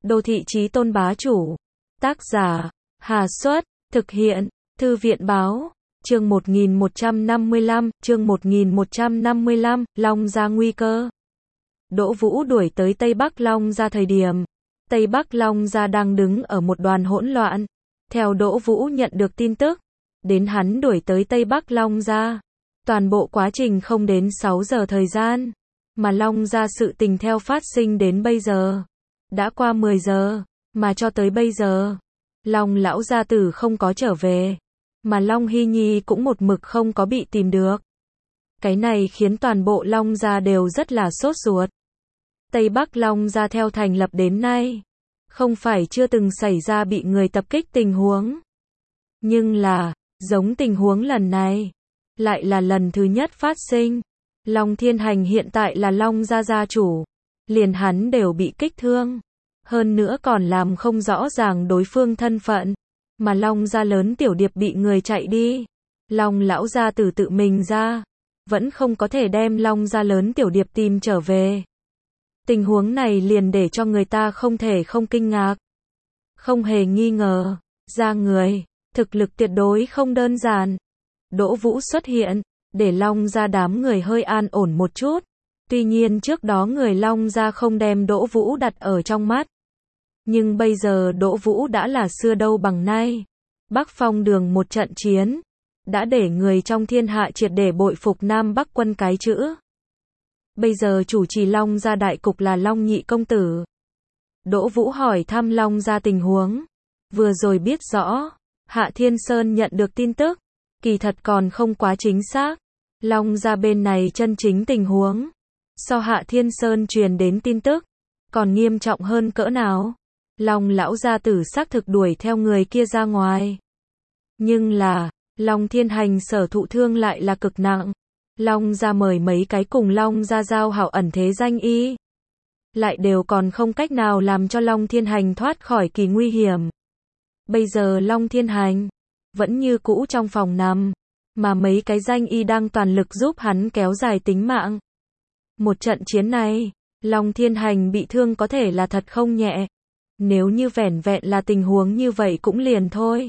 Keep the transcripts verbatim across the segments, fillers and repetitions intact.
Đô thị chí tôn bá chủ. Tác giả, Hà Xuất, thực hiện, Thư viện Báo. Chương một nghìn một trăm năm mươi lăm, chương một nghìn một trăm năm mươi lăm, Long Gia nguy cơ. Đỗ Vũ đuổi tới Tây Bắc Long Gia thời điểm, Tây Bắc Long Gia đang đứng ở một đoàn hỗn loạn. Theo Đỗ Vũ nhận được tin tức, đến hắn đuổi tới Tây Bắc Long Gia, toàn bộ quá trình không đến sáu giờ thời gian, mà Long Gia sự tình theo phát sinh đến bây giờ, đã qua mười giờ, mà cho tới bây giờ, Long lão gia tử không có trở về, mà Long Hy Nhi cũng một mực không có bị tìm được. Cái này khiến toàn bộ Long Gia đều rất là sốt ruột. Tây Bắc Long Gia theo thành lập đến nay, không phải chưa từng xảy ra bị người tập kích tình huống. Nhưng là, giống tình huống lần này, lại là lần thứ nhất phát sinh. Long Thiên Hành hiện tại là Long Gia gia chủ, liền hắn đều bị kích thương. Hơn nữa còn làm không rõ ràng đối phương thân phận, mà Long Gia lớn tiểu điệp bị người chạy đi. Long lão gia tử tự mình ra, vẫn không có thể đem Long Gia lớn tiểu điệp tìm trở về. Tình huống này liền để cho người ta không thể không kinh ngạc. Không hề nghi ngờ, ra người, thực lực tuyệt đối không đơn giản. Đỗ Vũ xuất hiện, để Long Gia đám người hơi an ổn một chút. Tuy nhiên trước đó người Long Gia không đem Đỗ Vũ đặt ở trong mắt. Nhưng bây giờ Đỗ Vũ đã là xưa đâu bằng nay. Bắc Phong Đường một trận chiến, đã để người trong thiên hạ triệt để bội phục Nam Bắc quân cái chữ. Bây giờ chủ trì Long Gia đại cục là Long nhị công tử. Đỗ Vũ hỏi thăm Long Gia tình huống. Vừa rồi biết rõ, Hạ Thiên Sơn nhận được tin tức, kỳ thật còn không quá chính xác. Long Gia bên này chân chính tình huống, so Hạ Thiên Sơn truyền đến tin tức, còn nghiêm trọng hơn cỡ nào. Long lão gia tử xác thực đuổi theo người kia ra ngoài. Nhưng là, Long Thiên Hành sở thụ thương lại là cực nặng. Long Gia mời mấy cái cùng Long Gia giao hảo ẩn thế danh y, lại đều còn không cách nào làm cho Long Thiên Hành thoát khỏi kỳ nguy hiểm. Bây giờ Long Thiên Hành vẫn như cũ trong phòng nằm, mà mấy cái danh y đang toàn lực giúp hắn kéo dài tính mạng. Một trận chiến này, Long Thiên Hành bị thương có thể là thật không nhẹ. Nếu như vẻn vẹn là tình huống như vậy cũng liền thôi.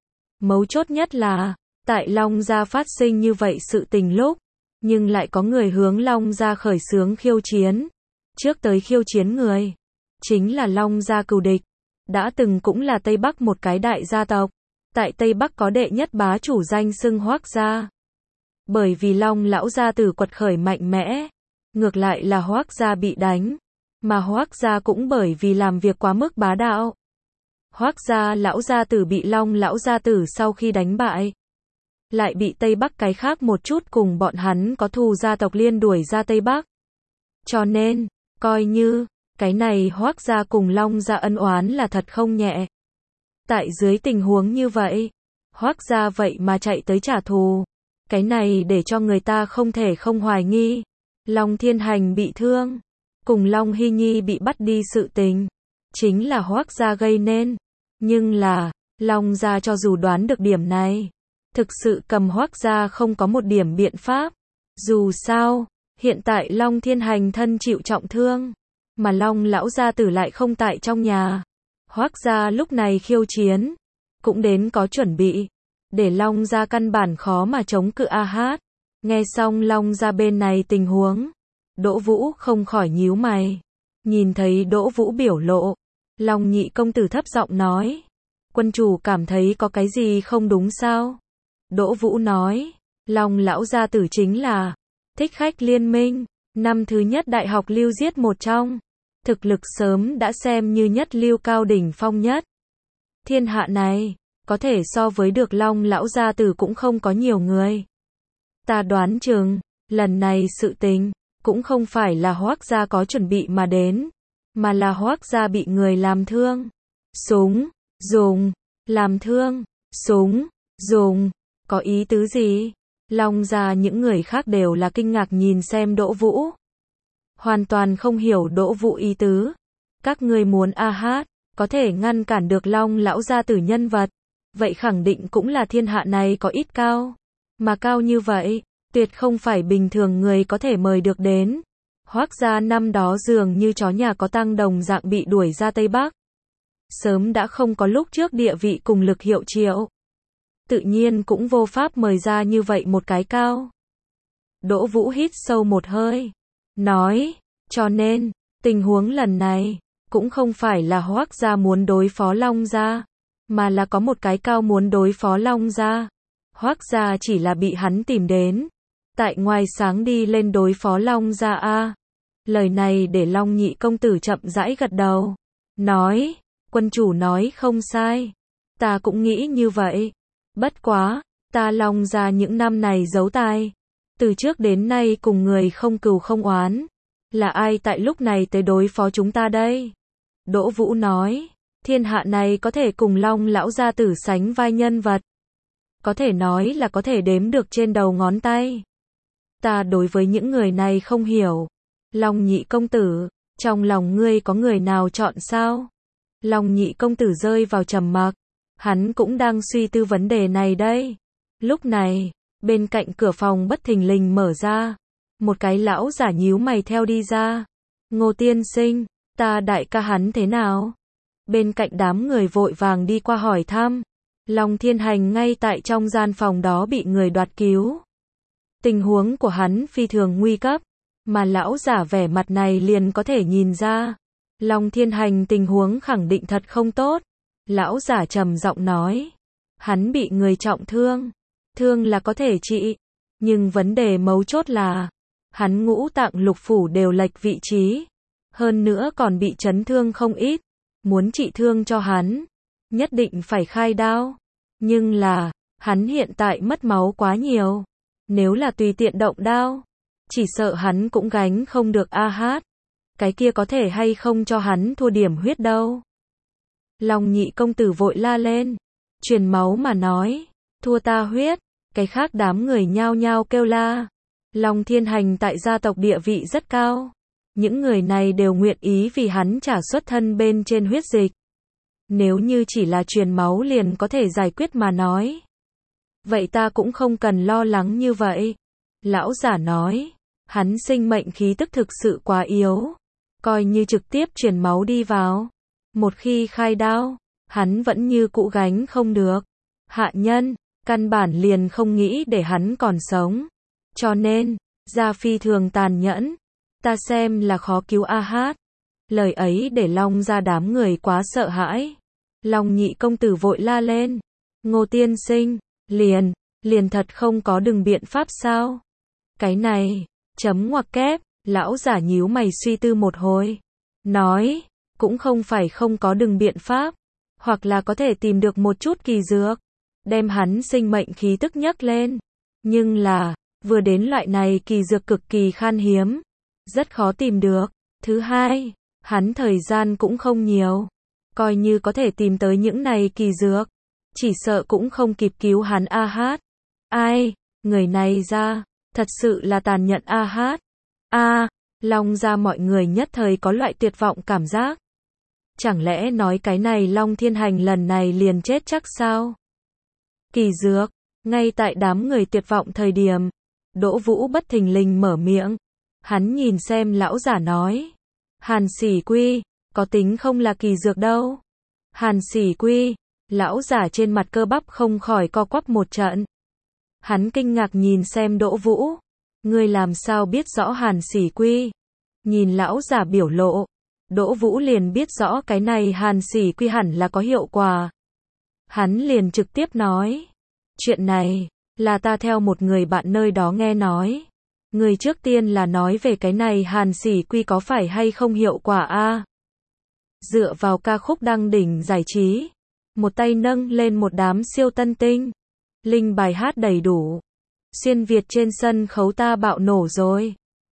Mấu chốt nhất là, tại Long Gia phát sinh như vậy sự tình lúc, nhưng lại có người hướng Long Gia khởi xướng khiêu chiến. Trước tới khiêu chiến người, chính là Long Gia cừu địch, đã từng cũng là Tây Bắc một cái đại gia tộc. Tại Tây Bắc có đệ nhất bá chủ danh xưng Hoắc Gia. Bởi vì Long lão gia tử quật khởi mạnh mẽ, ngược lại là Hoắc Gia bị đánh, mà Hoắc Gia cũng bởi vì làm việc quá mức bá đạo. Hoắc Gia lão gia tử bị Long lão gia tử sau khi đánh bại, lại bị Tây Bắc cái khác một chút cùng bọn hắn có thù gia tộc liên đuổi ra Tây Bắc. Cho nên, coi như, cái này Hoắc Gia cùng Long Gia ân oán là thật không nhẹ. Tại dưới tình huống như vậy, Hoắc Gia vậy mà chạy tới trả thù. Cái này để cho người ta không thể không hoài nghi. Long Thiên Hành bị thương, cùng Long Hy Nhi bị bắt đi sự tình, chính là Hoắc Gia gây nên. Nhưng là, Long Gia cho dù đoán được điểm này, thực sự cầm Hoắc Gia không có một điểm biện pháp. Dù sao, hiện tại Long Thiên Hành thân chịu trọng thương, mà Long lão gia tử lại không tại trong nhà. Hoắc Gia lúc này khiêu chiến, cũng đến có chuẩn bị, để Long Gia căn bản khó mà chống cự a hát. Nghe xong Long Gia bên này tình huống, Đỗ Vũ không khỏi nhíu mày. Nhìn thấy Đỗ Vũ biểu lộ, Long nhị công tử thấp giọng nói, quân chủ cảm thấy có cái gì không đúng sao? Đỗ Vũ nói, Long lão gia tử chính là Thích Khách Liên Minh, năm thứ nhất đại học lưu giết một trong. Thực lực sớm đã xem như nhất lưu cao đỉnh phong nhất. Thiên hạ này, có thể so với được Long lão gia tử cũng không có nhiều người. Ta đoán chừng, lần này sự tình, cũng không phải là Hoắc Gia có chuẩn bị mà đến, mà là Hoắc Gia bị người làm thương. Súng, dùng, làm thương, súng, dùng, có ý tứ gì? Long Gia những người khác đều là kinh ngạc nhìn xem Đỗ Vũ. Hoàn toàn không hiểu Đỗ Vũ ý tứ. Các ngươi muốn a hát, có thể ngăn cản được Long lão gia tử nhân vật, vậy khẳng định cũng là thiên hạ này có ít cao. Mà cao như vậy, tuyệt không phải bình thường người có thể mời được đến. Hoắc Gia năm đó dường như chó nhà có tang đồng dạng bị đuổi ra Tây Bắc. sớm đã không có lúc trước địa vị cùng lực hiệu triệu. Tự nhiên cũng vô pháp mời ra như vậy một cái cao. Đỗ Vũ hít sâu một hơi, nói, cho nên, tình huống lần này, cũng không phải là Hoắc gia muốn đối phó Long gia, mà là có một cái cao muốn đối phó Long gia. Hoắc gia chỉ là bị hắn tìm đến, tại ngoài sáng đi lên đối phó Long gia a. Lời này để Long nhị công tử chậm rãi gật đầu, nói, quân chủ nói không sai, ta cũng nghĩ như vậy. Bất quá, ta Long gia những năm này giấu tài, từ trước đến nay cùng người không cừu không oán, là ai tại lúc này tới đối phó chúng ta đây? Đỗ Vũ nói, thiên hạ này có thể cùng Long lão gia tử sánh vai nhân vật, có thể nói là có thể đếm được trên đầu ngón tay. Ta đối với những người này không hiểu. Long nhị công tử, trong lòng ngươi có người nào chọn sao? Long nhị công tử rơi vào trầm mặc, hắn cũng đang suy tư vấn đề này đây. Lúc này, bên cạnh cửa phòng bất thình lình mở ra, một cái lão giả nhíu mày theo đi ra. Ngô tiên sinh, ta đại ca hắn thế nào? Bên cạnh đám người vội vàng đi qua hỏi thăm. Long Thiên Hành ngay tại trong gian phòng đó bị người đoạt cứu. Tình huống của hắn phi thường nguy cấp, mà lão giả vẻ mặt này liền có thể nhìn ra. Long Thiên Hành tình huống khẳng định thật không tốt. Lão giả trầm giọng nói, hắn bị người trọng thương, thương là có thể trị, nhưng vấn đề mấu chốt là, hắn ngũ tạng lục phủ đều lệch vị trí, hơn nữa còn bị chấn thương không ít, muốn trị thương cho hắn, nhất định phải khai đao, nhưng là, hắn hiện tại mất máu quá nhiều, nếu là tùy tiện động đao, chỉ sợ hắn cũng gánh không được a hát, cái kia có thể hay không cho hắn thua điểm huyết đâu. Long nhị công tử vội la lên, truyền máu mà nói, thua ta huyết, cái khác đám người nhao nhao kêu la. Long Thiên Hành tại gia tộc địa vị rất cao, những người này đều nguyện ý vì hắn trả xuất thân bên trên huyết dịch. Nếu như chỉ là truyền máu liền có thể giải quyết mà nói, vậy ta cũng không cần lo lắng như vậy. Lão giả nói, hắn sinh mệnh khí tức thực sự quá yếu, coi như trực tiếp truyền máu đi vào, một khi khai đao, hắn vẫn như cũ gánh không được. Hạ nhân, căn bản liền không nghĩ để hắn còn sống. Cho nên, ra phi thường tàn nhẫn, ta xem là khó cứu a hát. Lời ấy để Long ra đám người quá sợ hãi. Long nhị công tử vội la lên, Ngô tiên sinh, liền, liền thật không có đừng biện pháp sao? Cái này, chấm ngoặc kép, lão giả nhíu mày suy tư một hồi, nói, cũng không phải không có đừng biện pháp, hoặc là có thể tìm được một chút kỳ dược, đem hắn sinh mệnh khí tức nhấc lên, nhưng là, vừa đến loại này kỳ dược cực kỳ khan hiếm, rất khó tìm được. Thứ hai, hắn thời gian cũng không nhiều, coi như có thể tìm tới những này kỳ dược, chỉ sợ cũng không kịp cứu hắn a hát. Ai, người này ra, thật sự là tàn nhẫn a hát. A, Long ra mọi người nhất thời có loại tuyệt vọng cảm giác. Chẳng lẽ nói cái này Long Thiên Hành lần này liền chết chắc sao? Kỳ dược, ngay tại đám người tuyệt vọng thời điểm, Đỗ Vũ bất thình lình mở miệng. Hắn nhìn xem lão giả nói, Hàn Sỉ Quy, có tính không là kỳ dược đâu. Hàn Sỉ Quy, lão giả trên mặt cơ bắp không khỏi co quắp một trận. Hắn kinh ngạc nhìn xem Đỗ Vũ, ngươi làm sao biết rõ Hàn Sỉ Quy? Nhìn lão giả biểu lộ, Đỗ Vũ liền biết rõ cái này Hàn Sỉ Quy hẳn là có hiệu quả. Hắn liền trực tiếp nói, chuyện này, là ta theo một người bạn nơi đó nghe nói. Người trước tiên là nói về cái này Hàn Sỉ Quy có phải hay không hiệu quả a? Dựa vào ca khúc đăng đỉnh giải trí, một tay nâng lên một đám siêu tân tinh, linh bài hát đầy đủ. Xuyên Việt trên sân khấu ta bạo nổ rồi.